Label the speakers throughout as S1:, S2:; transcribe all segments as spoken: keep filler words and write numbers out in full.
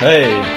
S1: Hey.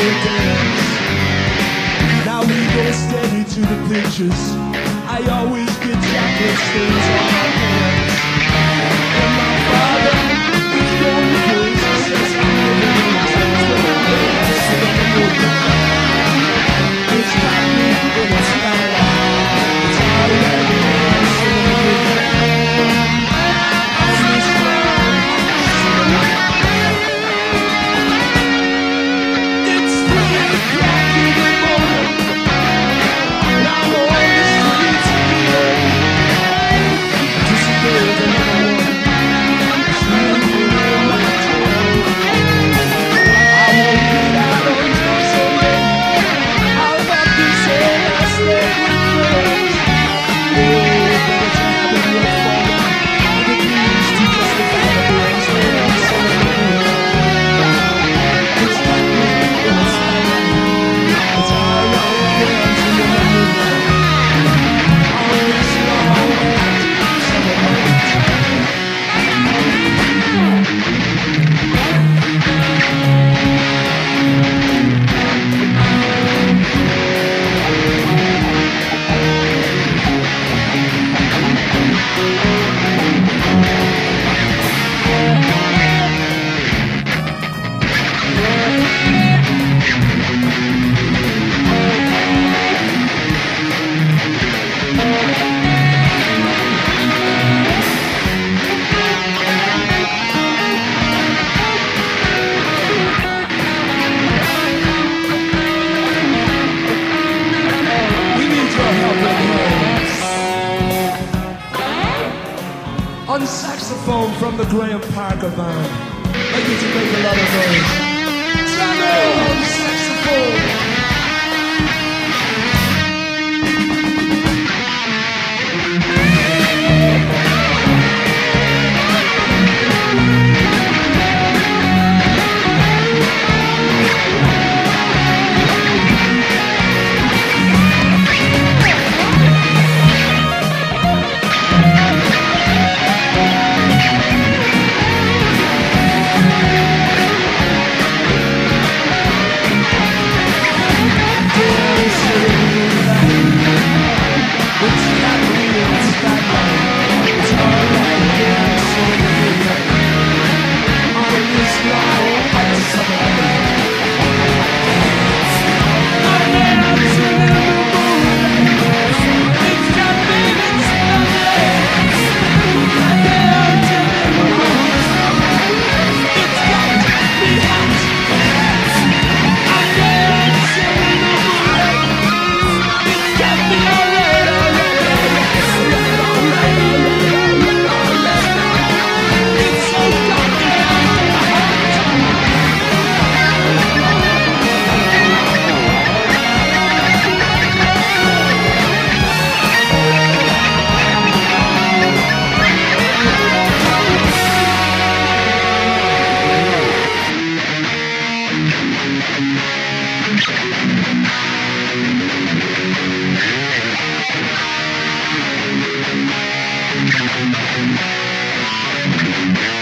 S1: dance. Now we go steady to the pictures. I always get chocolate stains on my hands. And my father is going crazy, says I'm living in a dream, but I'm living so that I know that it's happening in the skyline. It's alright, I'm singing with you. On this line, it's three o'clock in the morning. And I'm on the streets again. Just a day that I want. Sleeping in my chair. I won't get out until Sunday. I'll have to say I slept with friends. Oh, but it's having your fun. And it means to justify the things that I'm saying. It's happening in the skyline. It's alright, girls, and you're not moving. On this long summer night. We need your help in here. On saxophone from the Graham Parker Band. I get to make a lot of noise. Samuel on saxophone.
S2: Thank you.